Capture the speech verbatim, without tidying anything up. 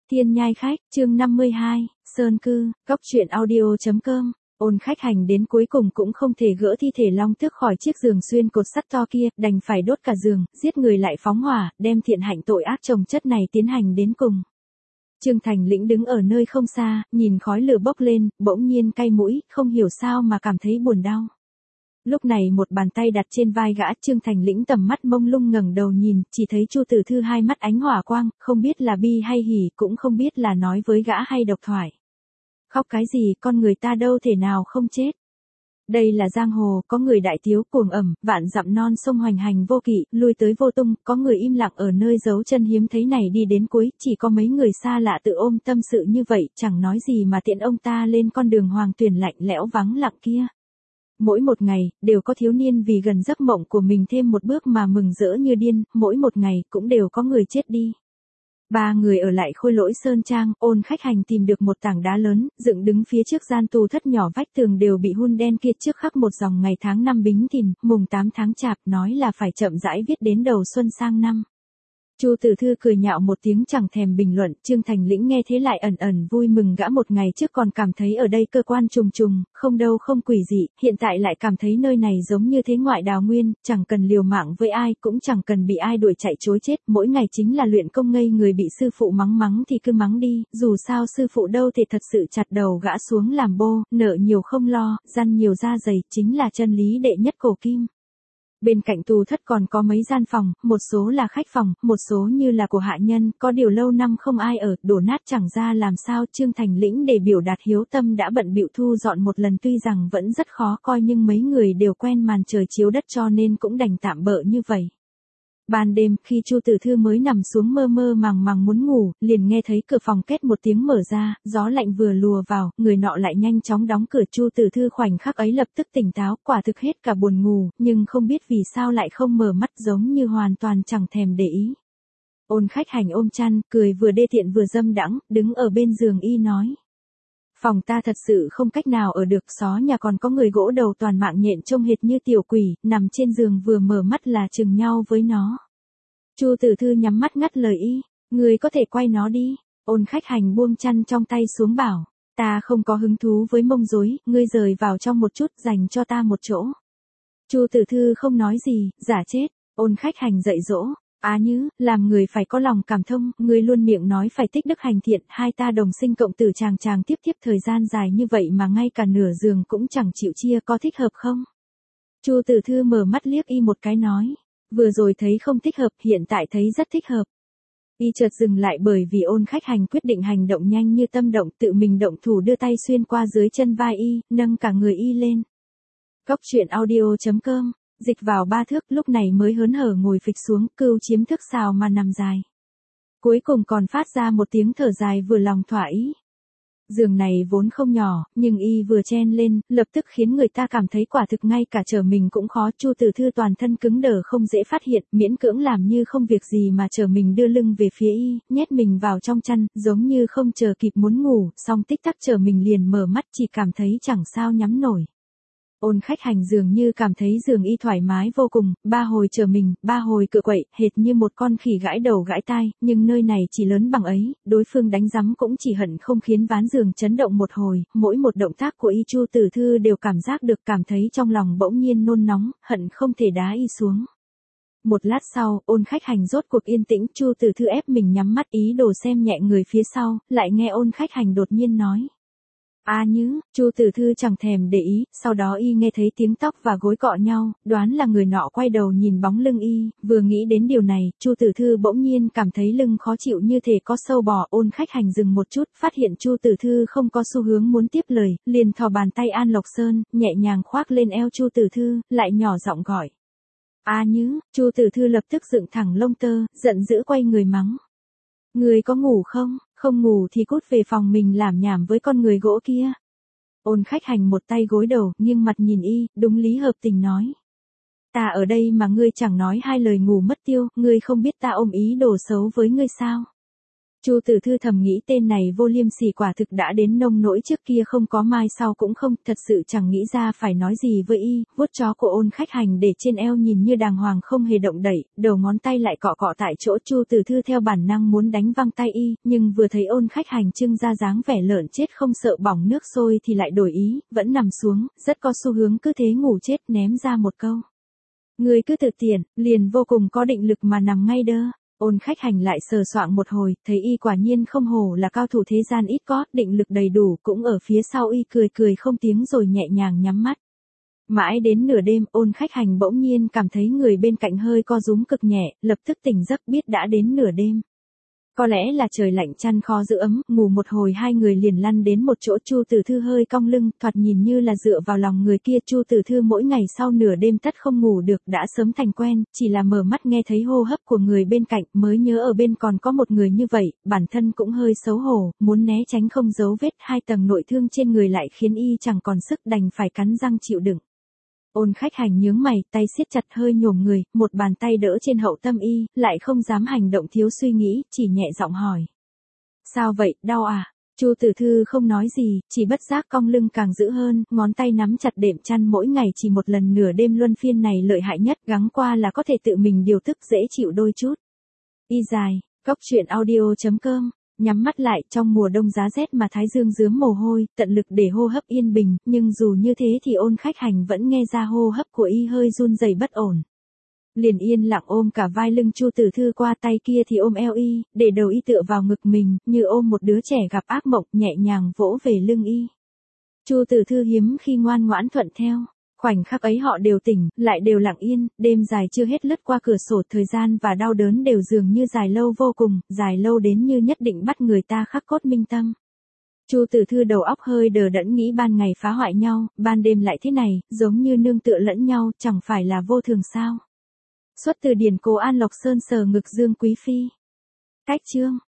Thiên nhai khách, chương năm mươi hai, Sơn cư, góc truyện audio.com. Ôn khách hành đến cuối cùng cũng không thể gỡ thi thể long tước khỏi chiếc giường xuyên cột sắt to kia, đành phải đốt cả giường, giết người lại phóng hỏa, đem thiện hạnh tội ác chồng chất này tiến hành đến cùng. Trương Thành Lĩnh đứng ở nơi không xa, nhìn khói lửa bốc lên, bỗng nhiên cay mũi, không hiểu sao mà cảm thấy buồn đau. Lúc này một bàn tay đặt trên vai gã, Trương Thành Lĩnh tầm mắt mông lung ngẩng đầu nhìn, chỉ thấy Chu Tử Thư hai mắt ánh hỏa quang, không biết là bi hay hỉ, cũng không biết là nói với gã hay độc thoại. Khóc cái gì, con người ta đâu thể nào không chết. Đây là giang hồ, có người đại tiếu cuồng ẩm, vạn dặm non sông hoành hành vô kỵ, lui tới vô tung, có người im lặng ở nơi dấu chân hiếm thấy này đi đến cuối, chỉ có mấy người xa lạ tự ôm tâm sự như vậy, chẳng nói gì mà tiện ông ta lên con đường hoàng tuyển lạnh lẽo vắng lặng kia. Mỗi một ngày, đều có thiếu niên vì gần giấc mộng của mình thêm một bước mà mừng rỡ như điên, mỗi một ngày, cũng đều có người chết đi. Ba người ở lại Khôi Lỗi Sơn Trang, Ôn khách hành tìm được một tảng đá lớn, dựng đứng phía trước gian tù thất nhỏ, vách tường đều bị hun đen kia trước khắc một dòng ngày tháng năm Bính Thìn, mùng tám tháng Chạp, nói là phải chậm rãi viết đến đầu xuân sang năm. Chu Tử Thư cười nhạo một tiếng chẳng thèm bình luận, Trương Thành Lĩnh nghe thế lại ẩn ẩn vui mừng, gã một ngày trước còn cảm thấy ở đây cơ quan trùng trùng, không đâu không quỷ dị, hiện tại lại cảm thấy nơi này giống như thế ngoại đào nguyên, chẳng cần liều mạng với ai, cũng chẳng cần bị ai đuổi chạy chối chết, mỗi ngày chính là luyện công ngây người, bị sư phụ mắng mắng thì cứ mắng đi, dù sao sư phụ đâu thể thật sự chặt đầu gã xuống làm bô, nợ nhiều không lo, răn nhiều da dày, chính là chân lý đệ nhất cổ kim. Bên cạnh tù thất còn có mấy gian phòng, một số là khách phòng, một số như là của hạ nhân, có điều lâu năm không ai ở, đổ nát chẳng ra làm sao. Trương Thành Lĩnh để biểu đạt hiếu tâm đã bận bịu thu dọn một lần, tuy rằng vẫn rất khó coi nhưng mấy người đều quen màn trời chiếu đất cho nên cũng đành tạm bợ như vậy. Ban đêm, khi Chu Tử Thư mới nằm xuống mơ mơ màng màng muốn ngủ, liền nghe thấy cửa phòng két một tiếng mở ra, gió lạnh vừa lùa vào, người nọ lại nhanh chóng đóng cửa. Chu Tử Thư khoảnh khắc ấy lập tức tỉnh táo, quả thực hết cả buồn ngủ, nhưng không biết vì sao lại không mở mắt, giống như hoàn toàn chẳng thèm để ý. Ôn khách hành ôm chăn, cười vừa đê tiện vừa dâm đãng, đứng ở bên giường y nói. Phòng ta thật sự không cách nào ở được, xó nhà còn có người gỗ đầu toàn mạng nhện trông hệt như tiểu quỷ, nằm trên giường vừa mở mắt là chừng nhau với nó. Chu Tử Thư nhắm mắt ngắt lời y, người có thể quay nó đi. Ôn khách hành buông chăn trong tay xuống bảo, ta không có hứng thú với mông rối, ngươi rời vào trong một chút, dành cho ta một chỗ. Chu Tử Thư không nói gì, giả chết. Ôn khách hành dạy dỗ. Á Nhứ, làm người phải có lòng cảm thông, ngươi luôn miệng nói phải tích đức hành thiện, hai ta đồng sinh cộng tử chàng chàng tiếp tiếp thời gian dài như vậy mà ngay cả nửa giường cũng chẳng chịu chia, có thích hợp không? Chu Tử Thư mở mắt liếc y một cái nói, vừa rồi thấy không thích hợp, hiện tại thấy rất thích hợp. Y chợt dừng lại bởi vì Ôn khách hành quyết định hành động nhanh như tâm động, tự mình động thủ đưa tay xuyên qua dưới chân vai y, nâng cả người y lên. Góc truyện audio.com. Dịch vào ba thước, lúc này mới hớn hở ngồi phịch xuống, cưu chiếm thước sào mà nằm dài. Cuối cùng còn phát ra một tiếng thở dài vừa lòng thỏa ý. Giường này vốn không nhỏ, nhưng y vừa chen lên, lập tức khiến người ta cảm thấy quả thực ngay cả trở mình cũng khó. Chu Tử Thư toàn thân cứng đờ không dễ phát hiện, miễn cưỡng làm như không việc gì mà trở mình đưa lưng về phía y, nhét mình vào trong chăn, giống như không chờ kịp muốn ngủ, xong tích tắc trở mình liền mở mắt, chỉ cảm thấy chẳng sao nhắm nổi. Ôn khách hành dường như cảm thấy giường y thoải mái vô cùng, ba hồi trở mình, ba hồi cựa quậy, hệt như một con khỉ gãi đầu gãi tai, nhưng nơi này chỉ lớn bằng ấy, đối phương đánh rắm cũng chỉ hận không khiến ván giường chấn động một hồi, mỗi một động tác của y Chu Tử Thư đều cảm giác được, cảm thấy trong lòng bỗng nhiên nôn nóng, hận không thể đá y xuống. Một lát sau, ôn khách hành rốt cuộc yên tĩnh, Chu Tử Thư ép mình nhắm mắt ý đồ xem nhẹ người phía sau, lại nghe ôn khách hành đột nhiên nói. A Nhứ, Chu Tử Thư chẳng thèm để ý, sau đó y nghe thấy tiếng tóc và gối cọ nhau, đoán là người nọ quay đầu nhìn bóng lưng y, vừa nghĩ đến điều này, Chu Tử Thư bỗng nhiên cảm thấy lưng khó chịu như thể có sâu bò. Ôn khách hành dừng một chút, phát hiện Chu Tử Thư không có xu hướng muốn tiếp lời, liền thò bàn tay An Lộc Sơn, nhẹ nhàng khoác lên eo Chu Tử Thư, lại nhỏ giọng gọi. A Nhứ, Chu Tử Thư lập tức dựng thẳng lông tơ, giận dữ quay người mắng. Người có ngủ không? Không ngủ thì cút về phòng mình làm nhảm với con người gỗ kia. Ôn khách hành một tay gối đầu, nghiêng mặt nhìn y, đúng lý hợp tình nói. Ta ở đây mà ngươi chẳng nói hai lời ngủ mất tiêu, ngươi không biết ta ôm ý đồ xấu với ngươi sao? Chu Tử Thư thầm nghĩ tên này vô liêm sỉ quả thực đã đến nông nỗi trước kia không có mai sau cũng không, thật sự chẳng nghĩ ra phải nói gì với y, vuốt chó của Ôn Khách Hành để trên eo nhìn như đàng hoàng không hề động đậy, đầu ngón tay lại cọ cọ tại chỗ. Chu Tử Thư theo bản năng muốn đánh văng tay y, nhưng vừa thấy Ôn Khách Hành trưng ra dáng vẻ lợn chết không sợ bỏng nước sôi thì lại đổi ý, vẫn nằm xuống, rất có xu hướng cứ thế ngủ chết, ném ra một câu: "Ngươi cứ tự tiện", liền vô cùng có định lực mà nằm ngay đơ. Ôn Khách Hành lại sờ soạng một hồi, thấy y quả nhiên không hổ là cao thủ thế gian ít có, định lực đầy đủ, cũng ở phía sau y cười cười không tiếng rồi nhẹ nhàng nhắm mắt. Mãi đến nửa đêm, Ôn Khách Hành bỗng nhiên cảm thấy người bên cạnh hơi co rúm cực nhẹ, lập tức tỉnh giấc biết đã đến nửa đêm. Có lẽ là trời lạnh chăn khó giữ ấm, ngủ một hồi hai người liền lăn đến một chỗ. Chu Tử Thư hơi cong lưng, thoạt nhìn như là dựa vào lòng người kia. Chu Tử Thư mỗi ngày sau nửa đêm tất không ngủ được, đã sớm thành quen, chỉ là mở mắt nghe thấy hô hấp của người bên cạnh, mới nhớ ở bên còn có một người như vậy, bản thân cũng hơi xấu hổ, muốn né tránh không giấu vết, hai tầng nội thương trên người lại khiến y chẳng còn sức, đành phải cắn răng chịu đựng. Ôn Khách Hành nhướng mày, tay siết chặt hơi nhổm người, một bàn tay đỡ trên hậu tâm y, lại không dám hành động thiếu suy nghĩ, chỉ nhẹ giọng hỏi: "Sao vậy, đau à?" Chu Tử Thư không nói gì, chỉ bất giác cong lưng càng dữ hơn, ngón tay nắm chặt đệm chăn. Mỗi ngày chỉ một lần nửa đêm luân phiên này lợi hại nhất, gắng qua là có thể tự mình điều tức dễ chịu đôi chút. Y dài, cốc truyện audio chấm com. Nhắm mắt lại, trong mùa đông giá rét mà thái dương rướm mồ hôi, tận lực để hô hấp yên bình, nhưng dù như thế thì Ôn Khách Hành vẫn nghe ra hô hấp của y hơi run rẩy bất ổn. Liền yên lặng ôm cả vai lưng Chu Tử Thư qua, tay kia thì ôm eo y, để đầu y tựa vào ngực mình, như ôm một đứa trẻ gặp ác mộng, nhẹ nhàng vỗ về lưng y. Chu Tử Thư hiếm khi ngoan ngoãn thuận theo. Khoảnh khắc ấy họ đều tỉnh, lại đều lặng yên, đêm dài chưa hết lướt qua cửa sổ, thời gian và đau đớn đều dường như dài lâu vô cùng, dài lâu đến như nhất định bắt người ta khắc cốt minh tâm. Chu Tử Thư đầu óc hơi đờ đẫn nghĩ ban ngày phá hoại nhau, ban đêm lại thế này, giống như nương tựa lẫn nhau, chẳng phải là vô thường sao? Xuất từ điển cố An Lộc Sơn sờ ngực Dương Quý Phi. Cách chương